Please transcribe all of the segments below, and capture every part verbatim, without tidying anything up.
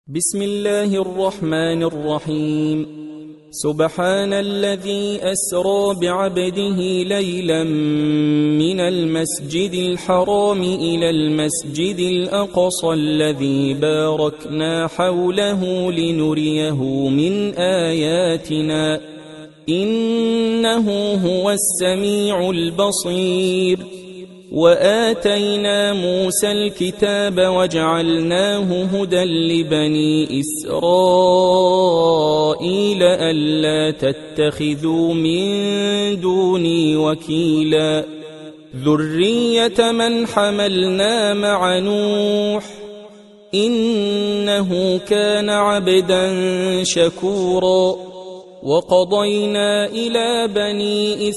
بسم الله الرحمن الرحيم. سبحان الذي أسرى بعبده ليلا من المسجد الحرام إلى المسجد الأقصى الذي باركنا حوله لنريه من آياتنا إنه هو السميع البصير. وآتينا موسى الكتاب وجعلناه هدى لبني إسرائيل ألا تتخذوا من دوني وكيلا ذرية من حملنا مع نوح إنه كان عبدا شكورا. وقضينا إلى بني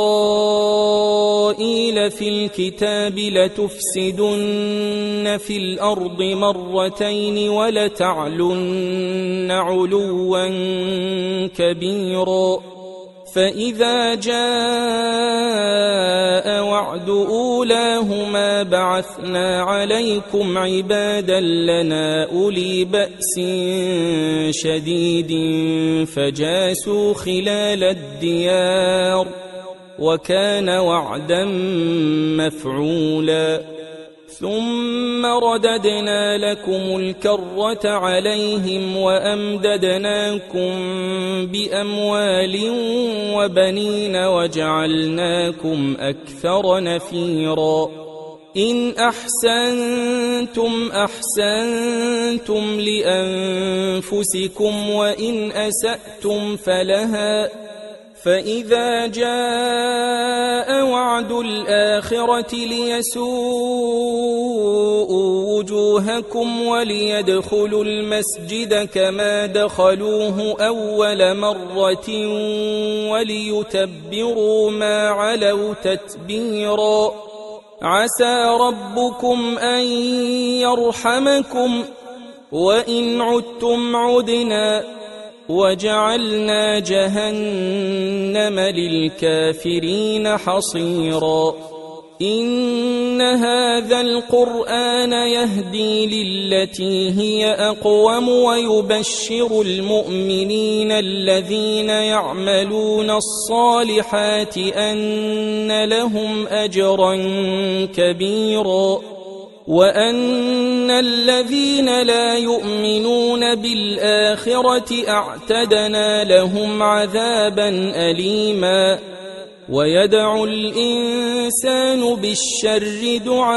إسرائيل في الكتاب لتفسدن في الأرض مرتين ولتعلن علوا كبيرا. فإذا جاء وعد أولاهما بعثنا عليكم عبادا لنا أولي بأس شديد فجاسوا خلال الديار وكان وعدا مفعولا. ثم رددنا لكم الكرة عليهم وأمددناكم بأموال وبنين وجعلناكم أكثر نفيرا. إن أحسنتم أحسنتم لأنفسكم وإن أسأتم فلها. فإذا جاء وعد الآخرة ليسوءوا وجوهكم وليدخلوا المسجد كما دخلوه أول مرة وليتبروا ما علوا تتبيرا. عسى ربكم أن يرحمكم وإن عدتم عدنا وجعلنا جهنم للكافرين حصيرا. إن هذا القرآن يهدي للتي هي أقوم ويبشر المؤمنين الذين يعملون الصالحات أن لهم أجرا كبيرا وأن الذين لا يؤمنون بالآخرة أعتدنا لهم عذابا أليما. ويدعو الإنسان بالشر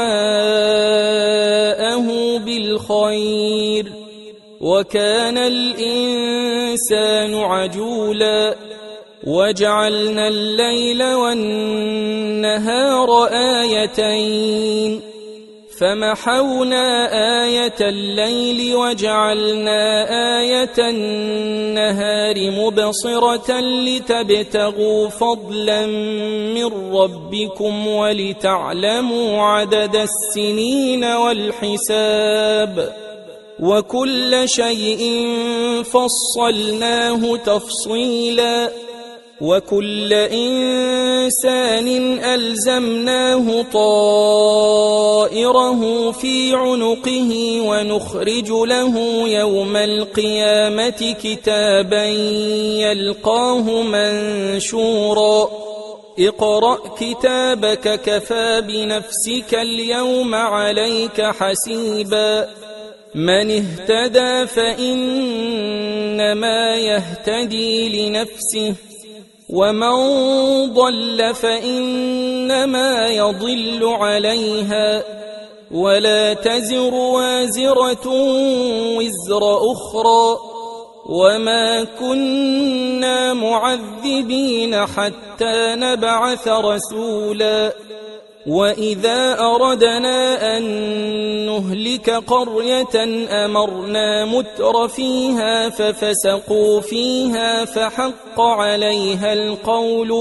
دعاءه بالخير وكان الإنسان عجولا. وجعلنا الليل والنهار آيتين فمحونا آية الليل وجعلنا آية النهار مبصرة لتبتغوا فضلا من ربكم ولتعلموا عدد السنين والحساب وكل شيء فصلناه تفصيلا. وكل إنسان ألزمناه طائره في عنقه ونخرج له يوم القيامة كتابا يلقاه منشورا. اقرأ كتابك كفى بنفسك اليوم عليك حسيبا. من اهتدى فإنما يهتدي لنفسه ومن ضل فإنما يضل عليها ولا تزر وازرة وزر أخرى وما كنا معذبين حتى نبعث رسولا. وإذا أردنا أن نهلك قرية أمرنا متر فيها ففسقوا فيها فحق عليها القول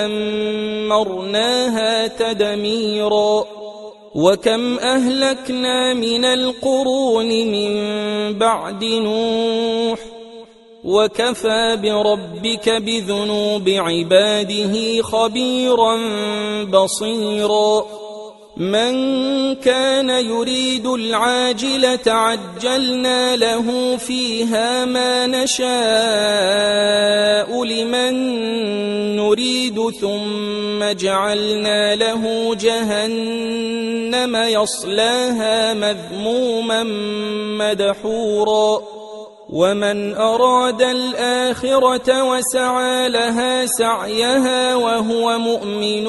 فدمرناها تدميرا. وكم أهلكنا من القرون من بعد نوح وكفى بربك بذنوب عباده خبيرا بصيرا. من كان يريد العاجلة عجلنا له فيها ما نشاء لمن نريد ثم جعلنا له جهنم يصلاها مذموما مدحورا ومن أراد الآخرة وسعى لها سعيها وهو مؤمن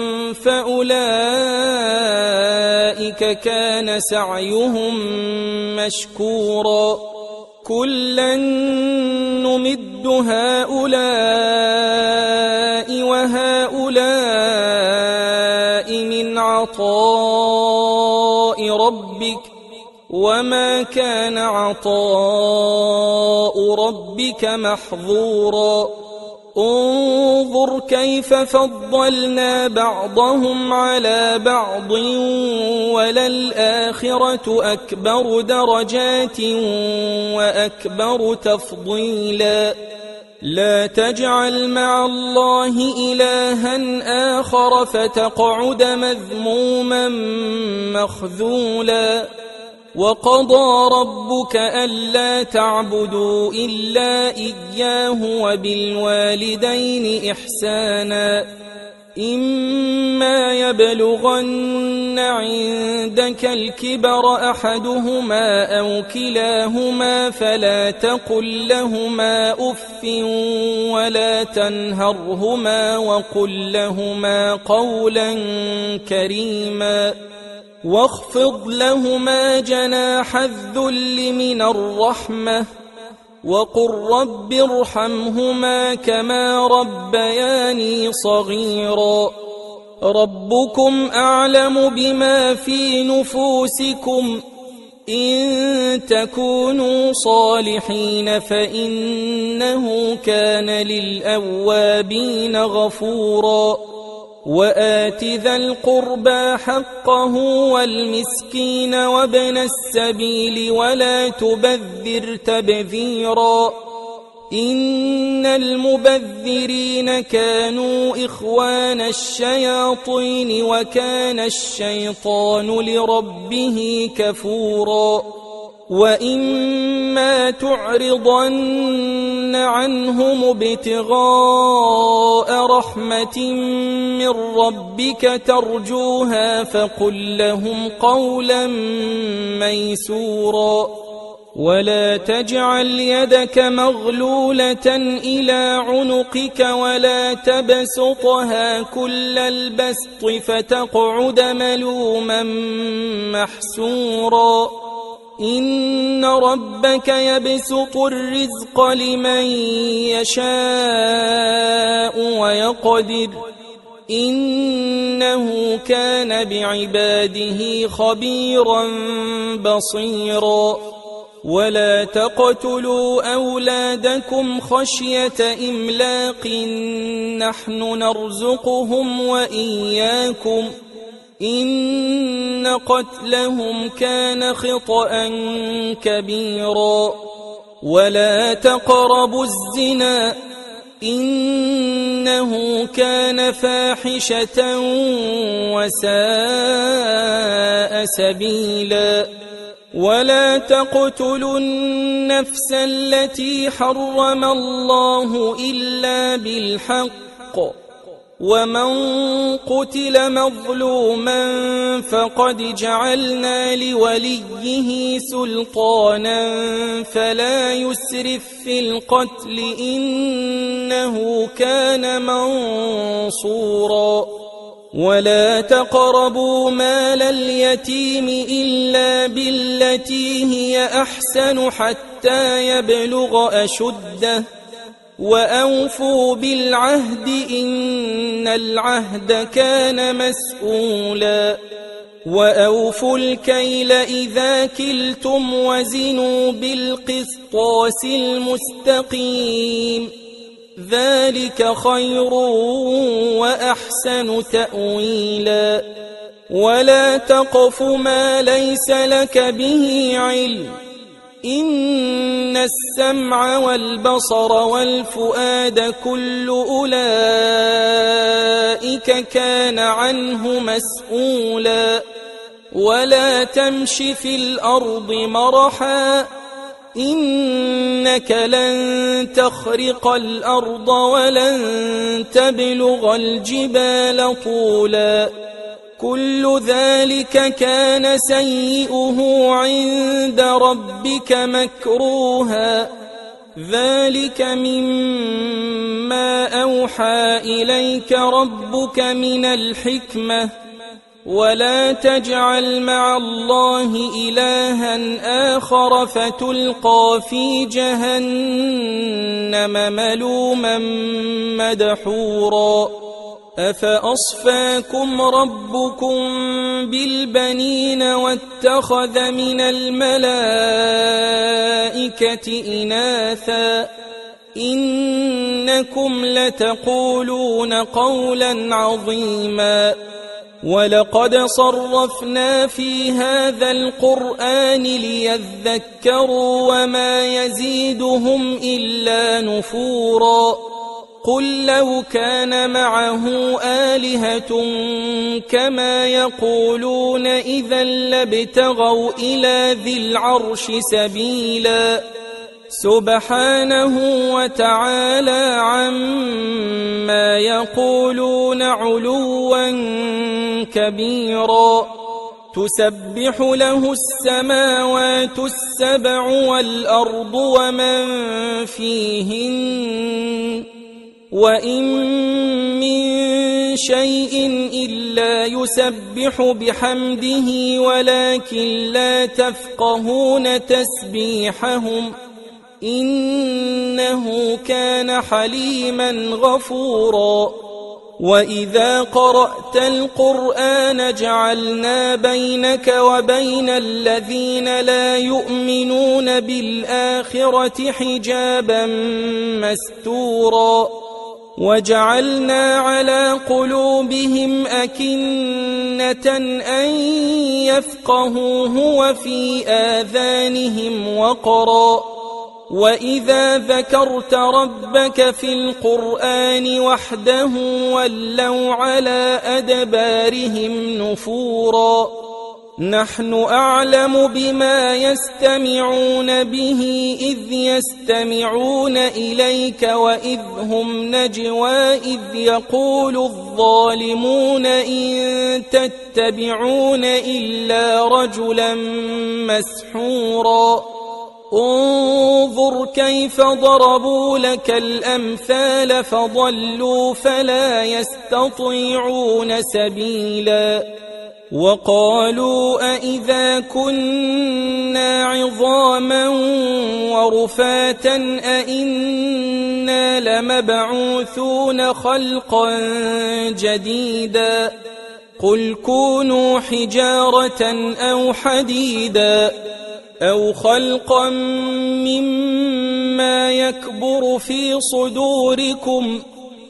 فأولئك كان سعيهم مشكورا كلا نمد هؤلاء وهؤلاء من عطاء ربك وما كان عطاء ربك محظورا انظر كيف فضلنا بعضهم على بعض وللآخرة أكبر درجات وأكبر تفضيلا لا تجعل مع الله إلها آخر فتقعد مذموما مخذولا وقضى ربك ألا تعبدوا إلا إياه وبالوالدين إحسانا إما يبلغن عندك الكبر أحدهما أو كلاهما فلا تقل لهما أف ولا تنهرهما وقل لهما قولا كريما واخفض لهما جناح الذل من الرحمة وقل رب ارحمهما كما ربياني صغيرا ربكم أعلم بما في نفوسكم إن تكونوا صالحين فإنه كان للأوابين غفورا وآت ذا القربى حقه والمسكين وابن السبيل ولا تبذر تبذيرا إن المبذرين كانوا إخوان الشياطين وكان الشيطان لربه كفورا وإما تعرضن عنهم ابتغاء رحمة من ربك ترجوها فقل لهم قولا ميسورا ولا تجعل يدك مغلولة إلى عنقك ولا تبسطها كل البسط فتقعد ملوما محسورا إن ربك يبسط الرزق لمن يشاء ويقدر إنه كان بعباده خبيرا بصيرا ولا تقتلوا أولادكم خشية إملاق نحن نرزقهم وإياكم إن قتلهم كان خطأ كبيرا ولا تقربوا الزنا إنه كان فاحشة وساء سبيلا ولا تقتلوا النفس التي حرم الله إلا بالحق ومن قتل مظلوما فقد جعلنا لوليه سلطانا فلا يسرف في القتل إنه كان منصورا ولا تقربوا مال اليتيم إلا بالتي هي أحسن حتى يبلغ أشده وأوفوا بالعهد إن العهد كان مسؤولا وأوفوا الكيل إذا كلتم وزنوا بالقسطاس المستقيم ذلك خير وأحسن تأويلا ولا تقف ما ليس لك به علم إن إن السمع والبصر والفؤاد كل أولئك كان عنه مسؤولا ولا تمش في الأرض مرحا إنك لن تخرق الأرض ولن تبلغ الجبال طولا كل ذلك كان سيئه عند ربك مكروها ذلك مما أوحى إليك ربك من الحكمة ولا تجعل مع الله إلها آخر فتلقى في جهنم ملوما مدحورا أفأصفاكم ربكم بالبنين واتخذ من الملائكة إناثا إنكم لتقولون قولا عظيما ولقد صرفنا في هذا القرآن ليذكروا وما يزيدهم إلا نفورا قل لو كان معه آلهة كما يقولون إذا لابتغوا إلى ذي العرش سبيلا سبحانه وتعالى عما يقولون علوا كبيرا تسبح له السماوات السبع والأرض ومن فيهن وإن من شيء إلا يسبح بحمده ولكن لا تفقهون تسبيحهم إنه كان حليما غفورا وإذا قرأت القرآن جعلنا بينك وبين الذين لا يؤمنون بالآخرة حجابا مستورا وجعلنا على قلوبهم أكنة أن يفقهوه وفي آذانهم وقرا وإذا ذكرت ربك في القرآن وحده ولوا على أدبارهم نفورا نحن أعلم بما يستمعون به إذ يستمعون إليك وإذ هم نجوى إذ يقول الظالمون إن تتبعون إلا رجلا مسحورا انظر كيف ضربوا لك الأمثال فضلوا فلا يستطيعون سبيلا وقالوا أئذا كنا عظاما ورفاتا أئنا لمبعوثون خلقا جديدا قل كونوا حجارة أو حديدا أو خلقا مما يكبر في صدوركم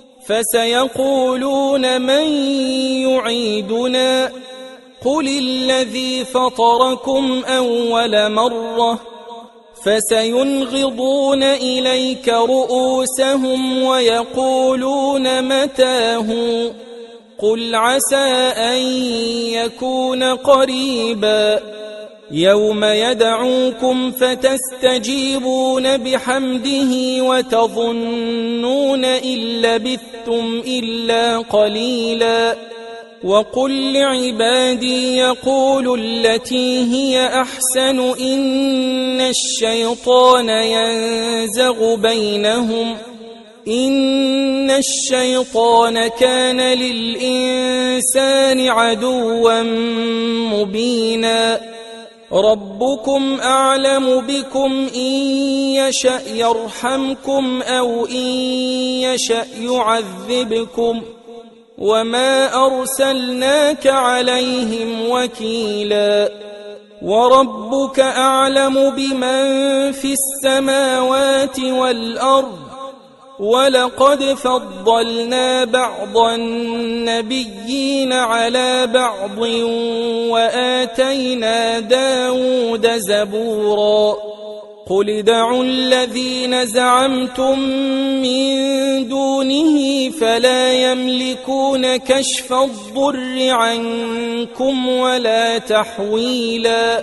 فسيقولون من يعيدنا قل الذي فطركم أول مرة فسينغضون إليك رؤوسهم ويقولون متاه قل عسى أن يكون قريبا يوم يدعوكم فتستجيبون بحمده وتظنون إن لبثتم إلا قليلا وقل لعبادي يقولوا التي هي أحسن إن الشيطان ينزغ بينهم إن الشيطان كان للإنسان عدوا مبينا ربكم أعلم بكم إن يشأ يرحمكم أو إن يشأ يعذبكم وما أرسلناك عليهم وكيلا وربك أعلم بمن في السماوات والأرض ولقد فضلنا بعض النبيين على بعض وآتينا داود زبورا قل ادعوا الذين زعمتم من دونه فلا يملكون كشف الضر عنكم ولا تحويلا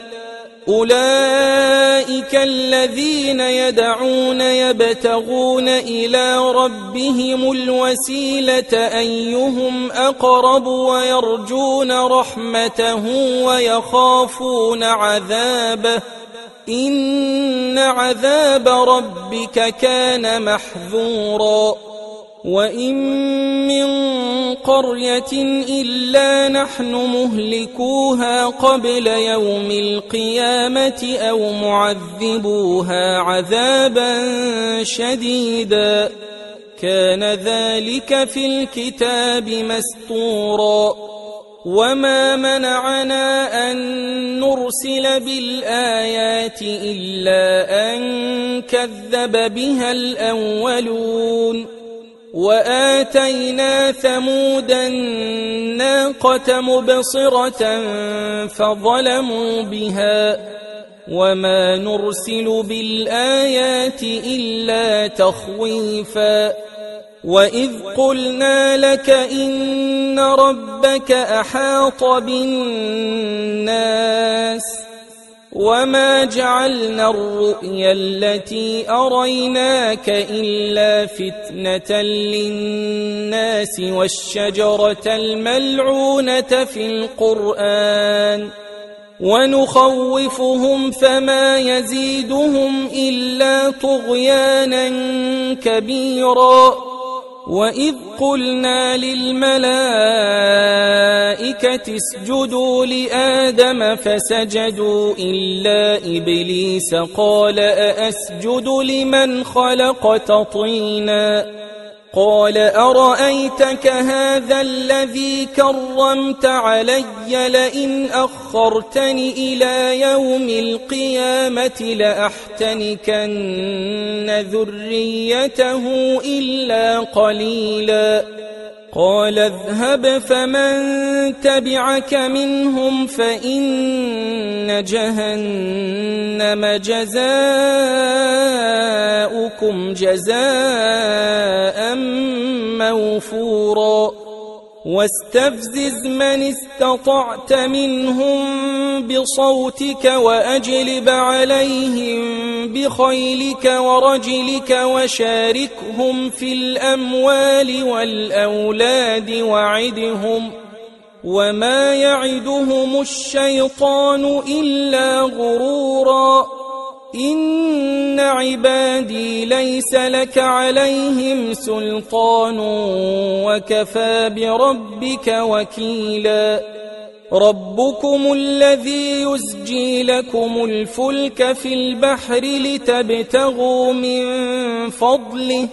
أولئك الذين يدعون يبتغون إلى ربهم الوسيلة أيهم أقرب ويرجون رحمته ويخافون عذابه إن عذاب ربك كان محذورا وإن من قرية إلا نحن مهلكوها قبل يوم القيامة أو معذبوها عذابا شديدا كان ذلك في الكتاب مسطورا وما منعنا أن نرسل بالآيات إلا أن كذب بها الأولون وآتينا ثمود الناقة مبصرة فظلموا بها وما نرسل بالآيات إلا تخويفا وإذ قلنا لك إن ربك أحاط بالناس وما جعلنا الرؤيا التي أريناك إلا فتنة للناس والشجرة الملعونة في القرآن ونخوفهم فما يزيدهم إلا طغيانا كبيرا وإذ قلنا للملائكة اسجدوا لآدم فسجدوا إلا إبليس قال أأسجد لمن خلقت طينا قال أرأيتك هذا الذي كرمت علي لئن أخرتني إلى يوم القيامة لأحتنكن ذريته إلا قليلا قال اذهب فمن تبعك منهم فإن جهنم جزاؤكم جزاء موفورا واستفزز من استطعت منهم بصوتك وأجلب عليهم بخيلك ورجلك وشاركهم في الأموال والأولاد وعدهم وما يعدهم الشيطان إلا غرورا إن عبادي ليس لك عليهم سلطان وكفى بربك وكيلا ربكم الذي يزجي لكم الفلك في البحر لتبتغوا من فضله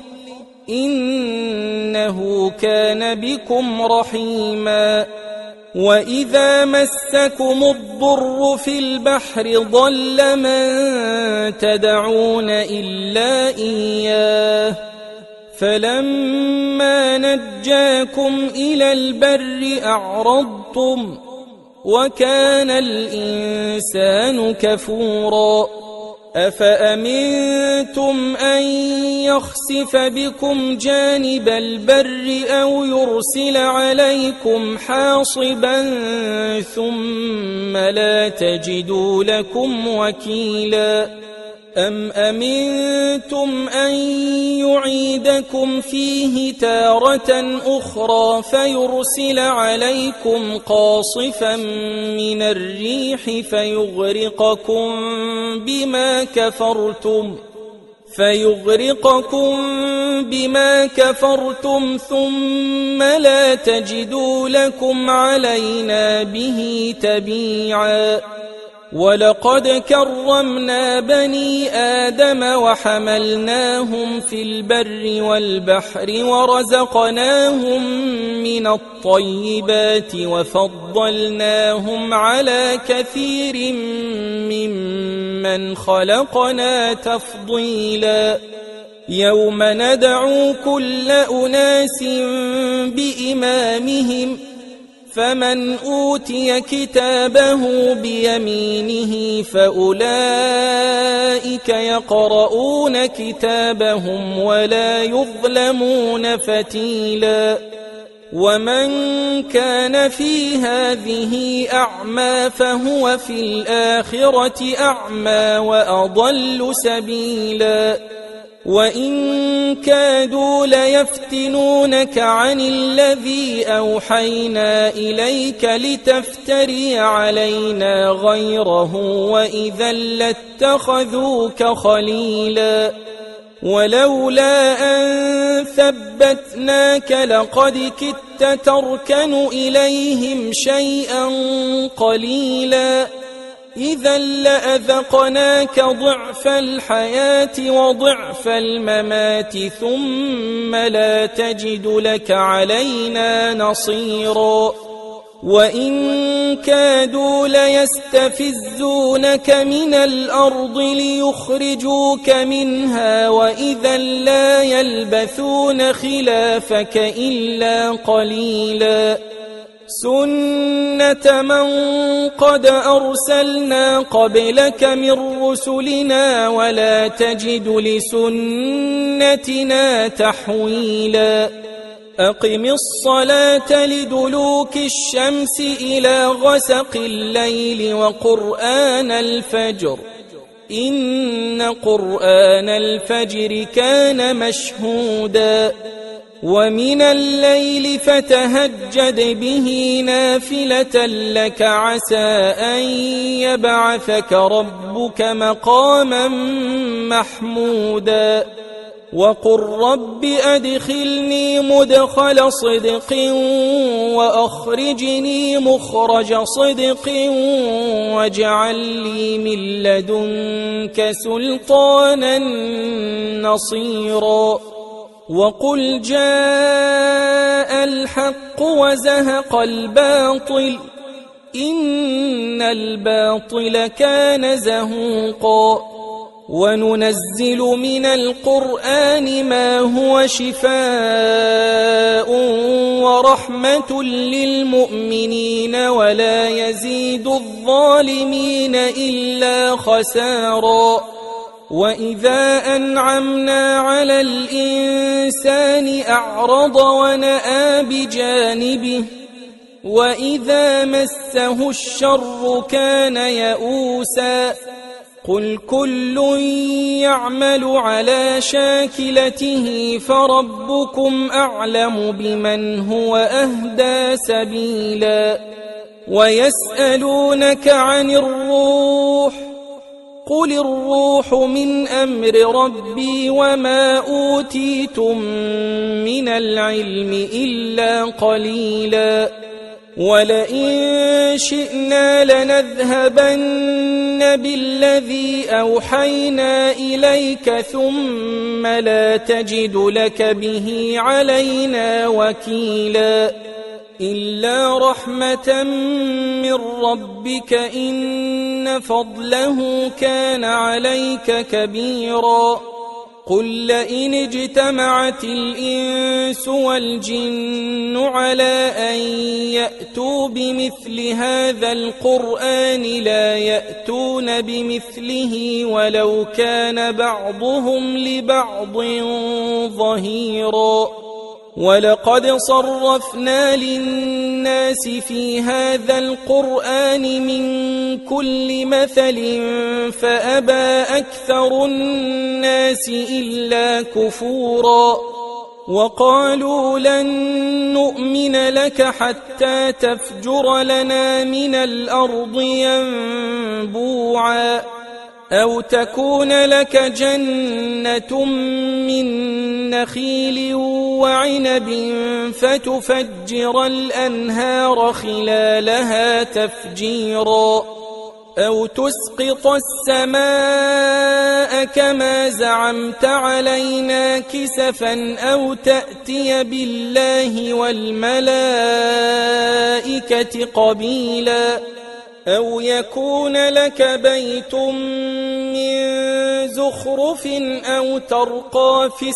إنه كان بكم رحيما وإذا مسكم الضر في البحر ضل من تدعون إلا إياه فلما نجاكم إلى البر أعرضتم وكان الإنسان كفورا أفأمنتم أن يخسف بكم جانب البر أو يرسل عليكم حاصبا ثم لا تجدوا لكم وكيلا أم أمنتم أن يعيدكم فيه تارة أخرى فيرسل عليكم قاصفا من الريح فيغرقكم بما كفرتم فيغرقكم بما كفرتم ثم لا تجدوا لكم علينا به تبيعا ولقد كرمنا بني آدم وحملناهم في البر والبحر ورزقناهم من الطيبات وفضلناهم على كثير ممن خلقنا تفضيلا يوم ندعو كل أناس بإمامهم فمن أوتي كتابه بيمينه فأولئك يقرؤون كتابهم ولا يظلمون فتيلا ومن كان في هذه أعمى فهو في الآخرة أعمى وأضل سبيلا وإن كادوا ليفتنونك عن الذي أوحينا إليك لتفتري علينا غيره وإذا لاتخذوك خليلا ولولا أن ثبتناك لقد كدت تركن إليهم شيئا قليلا إذا لأذقناك ضعف الحياة وضعف الممات ثم لا تجد لك علينا نصيرا وإن كادوا ليستفزونك من الأرض ليخرجوك منها وإذا لا يلبثون خلافك إلا قليلا سنة من قد أرسلنا قبلك من رسلنا ولا تجد لسنتنا تحويلا أقم الصلاة لدلوك الشمس إلى غسق الليل وقرآن الفجر إن قرآن الفجر كان مشهودا ومن الليل فتهجد به نافلة لك عسى أن يبعثك ربك مقاما محمودا وقل رب أدخلني مدخل صدق وأخرجني مخرج صدق واجعل لي من لدنك سلطانا نصيرا وقل جاء الحق وزهق الباطل إن الباطل كان زهوقا وننزل من القرآن ما هو شفاء ورحمة للمؤمنين ولا يزيد الظالمين إلا خسارا وإذا أنعمنا على الإنسان أعرض ونأى بجانبه وإذا مسه الشر كان يئوسا قل كل يعمل على شاكلته فربكم أعلم بمن هو أهدى سبيلا ويسألونك عن الروح قل الروح من أمر ربي وما أوتيتم من العلم إلا قليلا ولئن شئنا لنذهبن بالذي أوحينا إليك ثم لا تجد لك به علينا وكيلا إلا رحمة من ربك إن فضله كان عليك كبيرا قل لئن اجتمعت الإنس والجن على أن يأتوا بمثل هذا القرآن لا يأتون بمثله ولو كان بعضهم لبعض ظهيرا ولقد صرفنا للناس في هذا القرآن من كل مثل فأبى أكثر الناس إلا كفورا وقالوا لن نؤمن لك حتى تفجر لنا من الأرض ينبوعا أو تكون لك جنة من نخيل وعنب فتفجر الأنهار خلالها تفجيرا أو تسقط السماء كما زعمت علينا كسفا أو تأتي بالله والملائكة قبيلا أو يكون لك بيت من زخرف أو ترقى في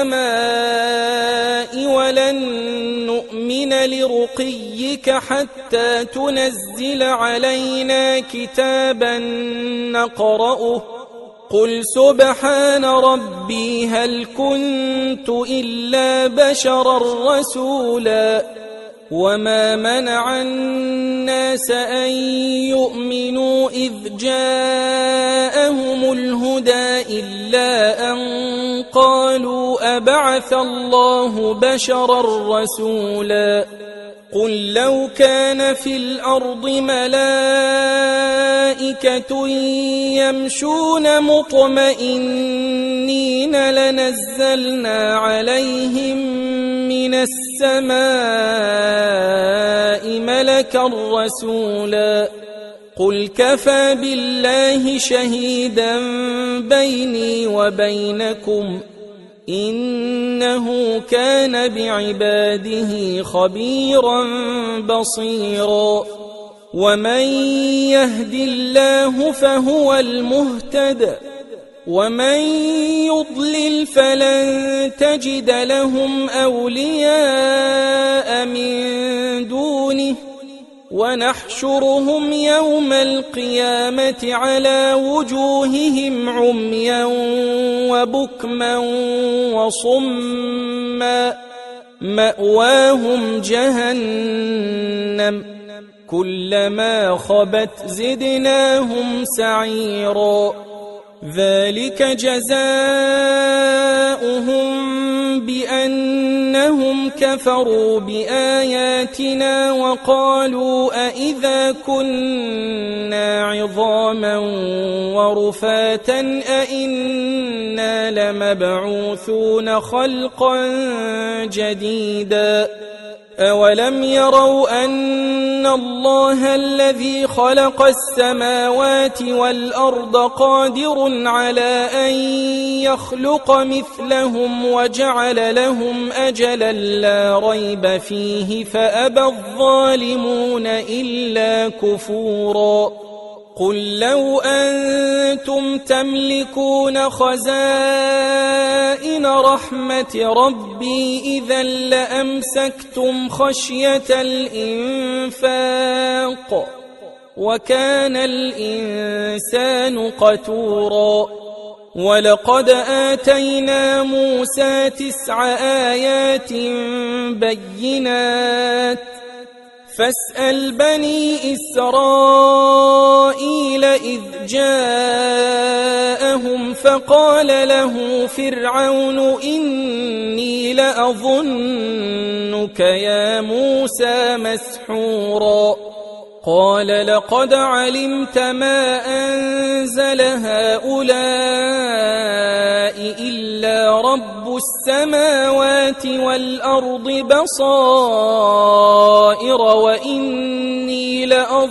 السماء ولن نؤمن لرقيك حتى تنزل علينا كتابا نقرأه قل سبحان ربي هل كنت إلا بشرا رسولا وما منع الناس أن يؤمنوا إذ جاءهم الهدى إلا أن قالوا أبعث الله بشرا رسولا قل لو كان في الأرض ملائكة يمشون مطمئنين لنزلنا عليهم من السماء ملكا رسولا قل كفى بالله شهيدا بيني وبينكم إنه كان بعباده خبيرا بصيرا ومن يهد الله فهو المهتد ومن يضلل فلن تجد لهم أولياء من دونه ونحشرهم يوم القيامة على وجوههم عميا وبكما وصما مأواهم جهنم كلما خبت زدناهم سعيرا ذلك جزاؤهم بأنهم كفروا بآياتنا وقالوا أئذا كنا عظاما ورفاتا أئنا لمبعوثون خلقا جديدا أولم يروا أن الله الذي خلق السماوات والأرض قادر على أن يخلق مثلهم وجعل لهم أجلا لا ريب فيه فأبى الظالمون إلا كفورا قل لو أنتم تملكون خزائن رحمة ربي إذا لأمسكتم خشية الإنفاق وكان الإنسان قتورا ولقد آتينا موسى تسع آيات بينات فاسأل بني إسرائيل إذ جاءهم فقال له فرعون إني لأظنك يا موسى مسحورا قال لقد علمت ما أنزل هؤلاء إلا رب السماوات والأرض بصائر وإني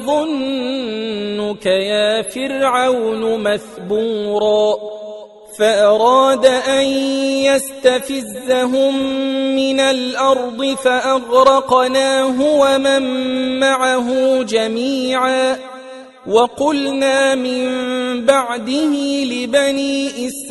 لأظنك يا فرعون مثبورا فأراد أن يستفزهم من الأرض فأغرقناه ومن معه جميعا وقلنا من بعده لبني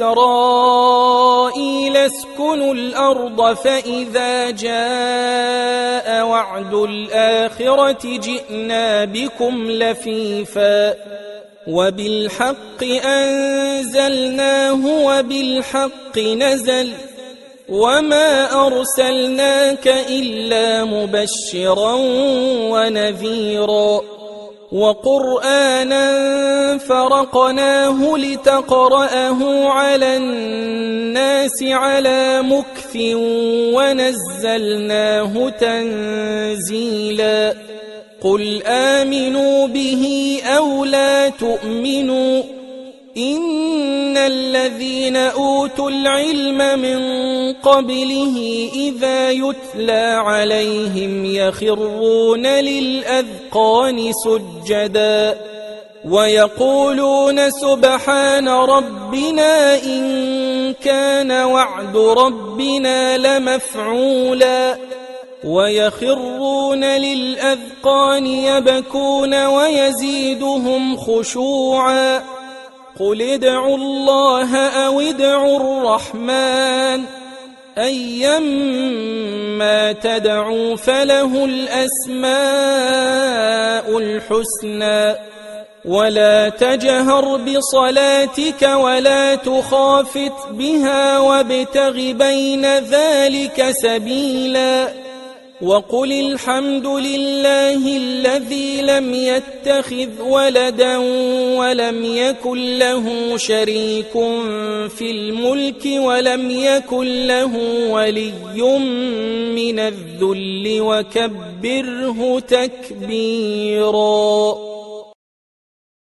إسرائيل اسكنوا الأرض فإذا جاء وعد الآخرة جئنا بكم لفيفا وبالحق أنزلناه وبالحق نزل وما أرسلناك إلا مبشرا ونذيرا وقرآنا فرقناه لتقرأه على الناس على مكث ونزلناه تنزيلا قل آمنوا به أو لا تؤمنوا إن الذين أوتوا العلم من قبله إذا يتلى عليهم يخرون للأذقان سجدا ويقولون سبحان ربنا إن كان وعد ربنا لمفعولا ويخرون للأذقان يبكون ويزيدهم خشوعا. قل ادعوا الله أو ادعوا الرحمن أيما تدعوا فله الأسماء الحسنى. ولا تجهر بصلاتك ولا تخافت بها وابتغ بين ذلك سبيلا. وقل الحمد لله الذي لم يتخذ ولدا ولم يكن له شريك في الملك ولم يكن له ولي من الذل وكبره تكبيرا.